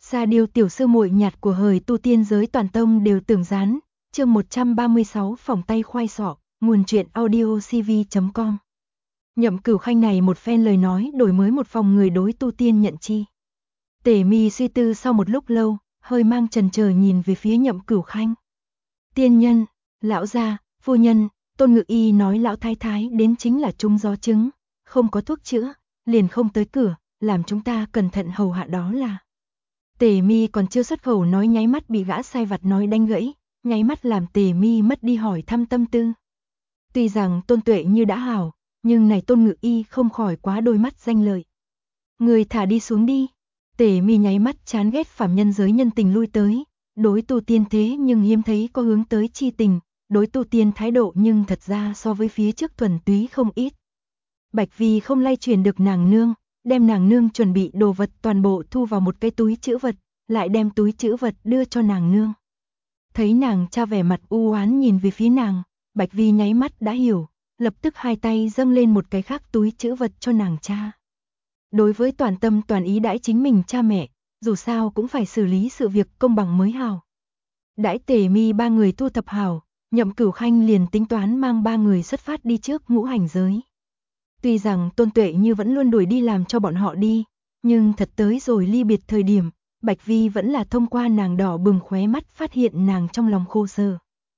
Sa Điêu tiểu sư muội nhạt của hời tu tiên giới toàn tông đều tưởng rán, chương 136 phòng tay khoai sọ, nguồn truyện audiocv.com. Nhậm Cửu Khanh này một phen lời nói đổi mới một phòng người đối tu tiên nhận chi. Tề Mi suy tư sau một lúc lâu, hơi mang chần chờ nhìn về phía Nhậm Cửu Khanh. Tiên nhân, lão gia, phu nhân, Tôn Ngự Y nói lão thái thái đến chính là trúng gió trứng, không có thuốc chữa, liền không tới cửa, làm chúng ta cẩn thận hầu hạ đó là. Tề Mi còn chưa xuất khẩu nói nháy mắt bị gã sai vặt nói đánh gãy, nháy mắt làm Tề Mi mất đi hỏi thăm tâm tư. Tuy rằng Tôn Tuệ như đã hảo, nhưng này Tôn Ngự Y không khỏi quá đôi mắt danh lợi. Người thả đi xuống đi. Tề Mi nháy mắt chán ghét phàm nhân giới nhân tình lui tới, đối tu tiên thế nhưng hiếm thấy có hướng tới chi tình, đối tu tiên thái độ nhưng thật ra so với phía trước thuần túy không ít. Bạch Vi không lay truyền được nàng nương, đem nàng nương chuẩn bị đồ vật toàn bộ thu vào một cái túi trữ vật, lại đem túi trữ vật đưa cho nàng nương. Thấy nàng cha vẻ mặt u oán nhìn về phía nàng, Bạch Vi nháy mắt đã hiểu, lập tức hai tay dâng lên một cái khác túi trữ vật cho nàng cha. Đối với toàn tâm toàn ý đãi chính mình cha mẹ, dù sao cũng phải xử lý sự việc công bằng mới hảo. Đãi Tề Mi ba người thu thập hảo, Nhậm Cửu Khanh liền tính toán mang ba người xuất phát đi trước ngũ hành giới. Tuy rằng Tôn Tuệ như vẫn luôn đuổi đi làm cho bọn họ đi, nhưng thật tới rồi ly biệt thời điểm, Bạch Vi vẫn là thông qua nàng đỏ bừng khóe mắt phát hiện nàng trong lòng khô sở.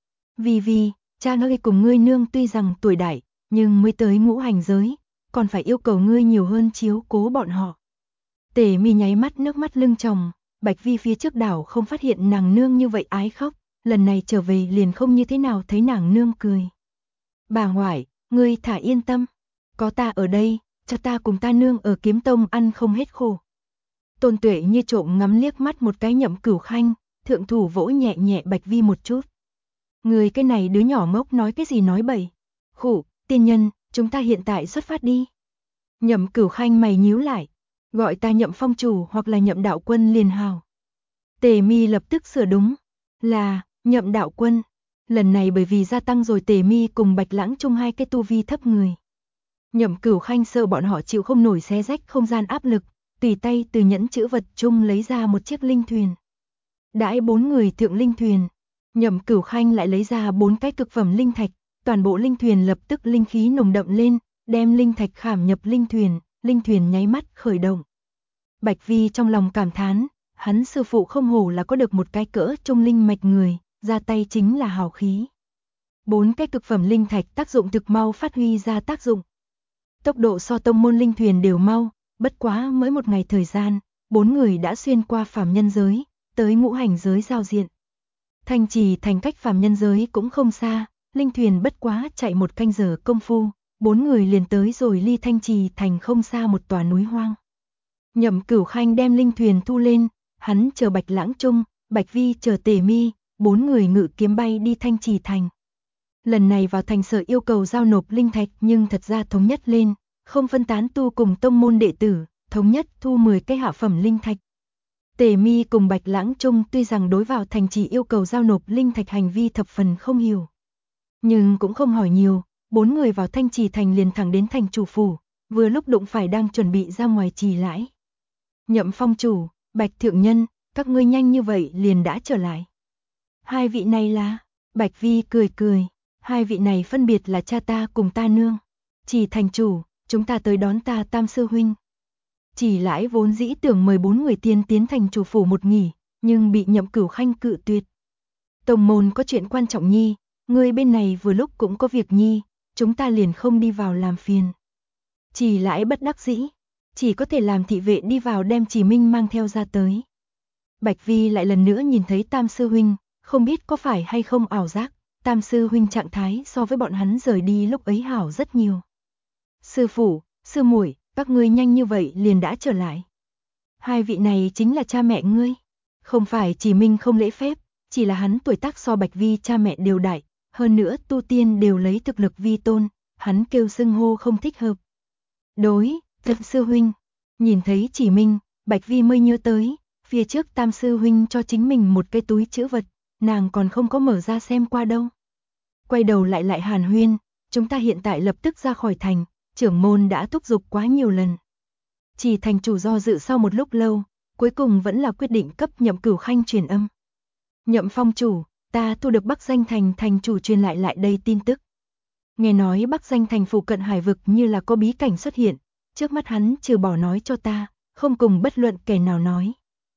Vi, cha ngươi cùng ngươi nương tuy rằng tuổi đại, nhưng mới tới ngũ hành giới, còn phải yêu cầu ngươi nhiều hơn chiếu cố bọn họ. Tề Mi nháy mắt nước mắt lưng tròng, Bạch Vi phía trước đảo không phát hiện nàng nương như vậy ái khóc, lần này trở về liền không như thế nào thấy nàng nương cười. Bà ngoại, ngươi thả yên tâm. Có ta ở đây, cho ta cùng ta nương ở Kiếm Tông ăn không hết khổ. Tôn Tuệ như trộm ngắm liếc mắt một cái Nhậm Cửu Khanh, thượng thủ vỗ nhẹ nhẹ Bạch Vi một chút. Người cái này đứa nhỏ ngốc nói cái gì nói bậy. Khụ, tiên nhân, chúng ta hiện tại xuất phát đi. Nhậm Cửu Khanh mày nhíu lại, gọi ta Nhậm Phong chủ hoặc là Nhậm Đạo Quân liền hào. Tề Mi lập tức sửa đúng, là Nhậm Đạo Quân. Lần này bởi vì gia tăng rồi Tề Mi cùng Bạch Lãng chung hai cái tu vi thấp người. Nhậm Cửu Khanh sợ bọn họ chịu không nổi xé rách không gian áp lực, tùy tay từ nhẫn chữ vật chung lấy ra một chiếc linh thuyền. Đãi bốn người thượng linh thuyền, Nhậm Cửu Khanh lại lấy ra 4 cái cực phẩm linh thạch, toàn bộ linh thuyền lập tức linh khí nồng đậm lên, đem linh thạch khảm nhập linh thuyền nháy mắt khởi động. Bạch Vi trong lòng cảm thán, hắn sư phụ không hổ là có được một cái cỡ trung linh mạch người, ra tay chính là hào khí. 4 cái cực phẩm linh thạch tác dụng thực mau phát huy ra tác dụng. Tốc độ so tông môn linh thuyền đều mau, bất quá mới một ngày thời gian, 4 người đã xuyên qua phàm nhân giới, tới ngũ hành giới giao diện. Thanh Trì thành cách phàm nhân giới cũng không xa, linh thuyền bất quá chạy 1 canh giờ công phu, 4 người liền tới rồi ly Thanh Trì thành không xa một tòa núi hoang. Nhậm Cửu Khanh đem linh thuyền thu lên, hắn chờ Bạch Lãng chung, Bạch Vi chờ Tề Mi, 4 người ngự kiếm bay đi Thanh Trì thành. Lần này vào thành sở yêu cầu giao nộp linh thạch nhưng thật ra thống nhất lên, không phân tán tu cùng tông môn đệ tử, thống nhất thu 10 cái hạ phẩm linh thạch. Tề Mi cùng Bạch Lãng chung tuy rằng đối vào thành chỉ yêu cầu giao nộp linh thạch hành vi thập phần không hiểu, nhưng cũng không hỏi nhiều, 4 người vào Thanh Trì thành liền thẳng đến thành chủ phủ, vừa lúc đụng phải đang chuẩn bị ra ngoài trì lãi. Nhậm Phong chủ, Bạch thượng nhân, các ngươi nhanh như vậy liền đã trở lại. Hai vị này là? Bạch Vi cười. Hai vị này phân biệt là cha ta cùng ta nương. Chỉ thành chủ, chúng ta tới đón ta tam sư huynh. Chỉ lãi vốn dĩ tưởng mời 4 người tiến thành chủ phủ một nghỉ, nhưng bị Nhậm Cửu Khanh cự tuyệt. Tông môn có chuyện quan trọng nhi, người bên này vừa lúc cũng có việc nhi, chúng ta liền không đi vào làm phiền. Chỉ lãi bất đắc dĩ, chỉ có thể làm thị vệ đi vào đem Chỉ Minh mang theo ra tới. Bạch Vi lại lần nữa nhìn thấy tam sư huynh, không biết có phải hay không ảo giác. Tam sư huynh trạng thái so với bọn hắn rời đi lúc ấy hảo rất nhiều. Sư phụ, sư muội, các ngươi nhanh như vậy liền đã trở lại. Hai vị này chính là cha mẹ ngươi. Không phải Chỉ Minh không lễ phép, chỉ là hắn tuổi tác so Bạch Vi cha mẹ đều đại, hơn nữa tu tiên đều lấy thực lực vi tôn, hắn kêu xưng hô không thích hợp. Đối, thật sư huynh. Nhìn thấy Chỉ Minh, Bạch Vi mới nhớ tới, phía trước tam sư huynh cho chính mình một cái túi trữ vật, nàng còn không có mở ra xem qua đâu. Quay đầu lại hàn huyên, chúng ta hiện tại lập tức ra khỏi thành, trưởng môn đã thúc giục quá nhiều lần. Chỉ thành chủ do dự sau một lúc lâu, cuối cùng vẫn là quyết định cấp Nhậm Cửu Khanh truyền âm. Nhậm phong chủ, ta thu được Bắc Danh Thành thành chủ truyền lại đây tin tức. Nghe nói Bắc Danh Thành phụ cận hải vực như là có bí cảnh xuất hiện, trước mắt hắn trừ bỏ nói cho ta, không cùng bất luận kẻ nào nói.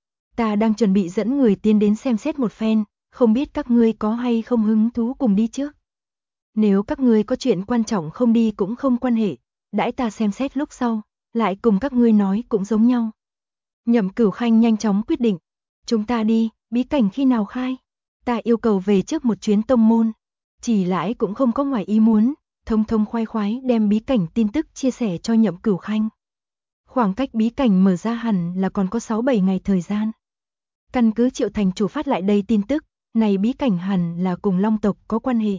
Ta đang chuẩn bị dẫn người tiến đến xem xét một phen, không biết các ngươi có hay không hứng thú cùng đi trước. Nếu các ngươi có chuyện quan trọng không đi cũng không quan hệ, đãi ta xem xét lúc sau, lại cùng các ngươi nói cũng giống nhau. Nhậm Cửu Khanh nhanh chóng quyết định, chúng ta đi, bí cảnh khi nào khai? Ta yêu cầu về trước một chuyến tông môn. Chỉ Lãi cũng không có ngoài ý muốn, thông thông khoái khoái đem bí cảnh tin tức chia sẻ cho Nhậm Cửu Khanh. Khoảng cách bí cảnh mở ra hẳn là còn có 6-7 ngày thời gian. Căn cứ Triệu thành chủ phát lại đây tin tức, này bí cảnh hẳn là cùng Long tộc có quan hệ.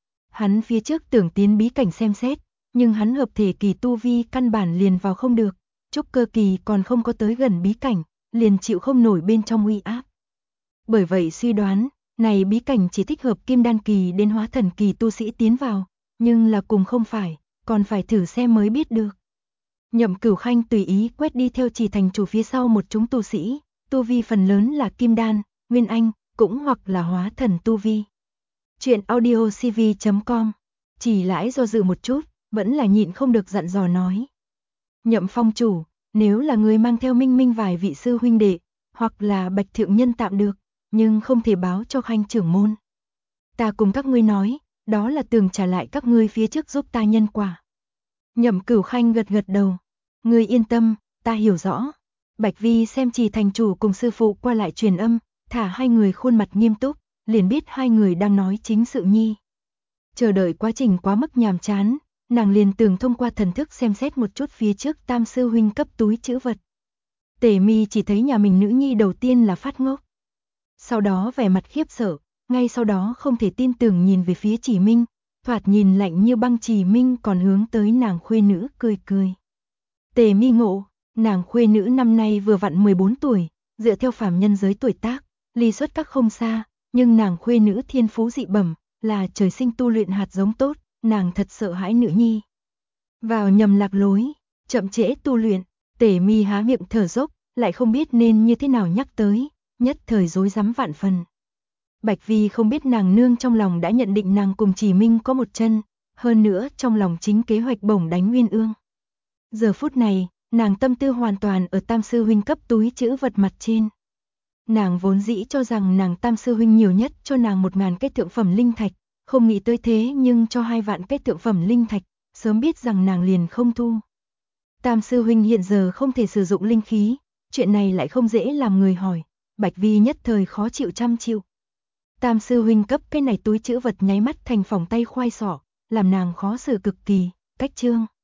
Hắn phía trước tưởng tiến bí cảnh xem xét, nhưng hắn hợp thể kỳ tu vi căn bản liền vào không được, trúc cơ kỳ còn không có tới gần bí cảnh, liền chịu không nổi bên trong uy áp. Bởi vậy suy đoán, này bí cảnh chỉ thích hợp kim đan kỳ đến hóa thần kỳ tu sĩ tiến vào, nhưng là cùng không phải, còn phải thử xem mới biết được. Nhậm Cửu Khanh tùy ý quét đi theo Chỉ thành chủ phía sau một chúng tu sĩ, tu vi phần lớn là kim đan, nguyên anh, cũng hoặc là hóa thần tu vi. Chuyện audiocv.com. Chỉ Lãi do dự một chút, vẫn là nhịn không được dặn dò nói. Nhậm phong chủ, nếu là người mang theo Minh Minh vài vị sư huynh đệ, hoặc là Bạch thượng nhân tạm được, nhưng không thể báo cho Khanh trưởng môn. Ta cùng các ngươi nói, đó là tưởng trả lại các ngươi phía trước giúp ta nhân quả. Nhậm Cửu Khanh gật gật đầu. Ngươi yên tâm, ta hiểu rõ. Bạch Vi xem Chỉ thành chủ cùng sư phụ qua lại truyền âm, thả hai người khuôn mặt nghiêm túc, liền biết hai người đang nói chính sự nhi. Chờ đợi quá trình quá mức nhàm chán, nàng liền tưởng thông qua thần thức xem xét một chút phía trước tam sư huynh cấp túi trữ vật. Tề Mi chỉ thấy nhà mình nữ nhi đầu tiên là phát ngốc. Sau đó vẻ mặt khiếp sợ, ngay sau đó không thể tin tưởng nhìn về phía Chỉ Minh, thoạt nhìn lạnh như băng. Chỉ Minh còn hướng tới nàng khuê nữ cười cười. Tề Mi ngộ, nàng khuê nữ năm nay vừa vặn 14 tuổi, dựa theo phàm nhân giới tuổi tác, ly xuất các không xa, nhưng nàng khuê nữ thiên phú dị bẩm, là trời sinh tu luyện hạt giống tốt, nàng thật sợ hãi nữ nhi. Vào nhầm lạc lối, chậm trễ tu luyện, Tề Mi há miệng thở dốc, lại không biết nên như thế nào nhắc tới, nhất thời rối rắm vạn phần. Bạch Vi không biết nàng nương trong lòng đã nhận định nàng cùng Chỉ Minh có một chân, hơn nữa trong lòng chính kế hoạch bổng đánh Nguyên Ương. Giờ phút này, nàng tâm tư hoàn toàn ở tam sư huynh cấp túi trữ vật mặt trên. Nàng vốn dĩ cho rằng nàng tam sư huynh nhiều nhất cho nàng 1000 cái thượng phẩm linh thạch, không nghĩ tới thế nhưng cho 2 vạn cái thượng phẩm linh thạch, sớm biết rằng nàng liền không thu. Tam sư huynh hiện giờ không thể sử dụng linh khí, chuyện này lại không dễ làm người hỏi, Bạch Vi nhất thời khó chịu trăm chịu. Tam sư huynh cấp cái này túi trữ vật nháy mắt thành phỏng tay khoai sọ, làm nàng khó xử cực kỳ, cách chương.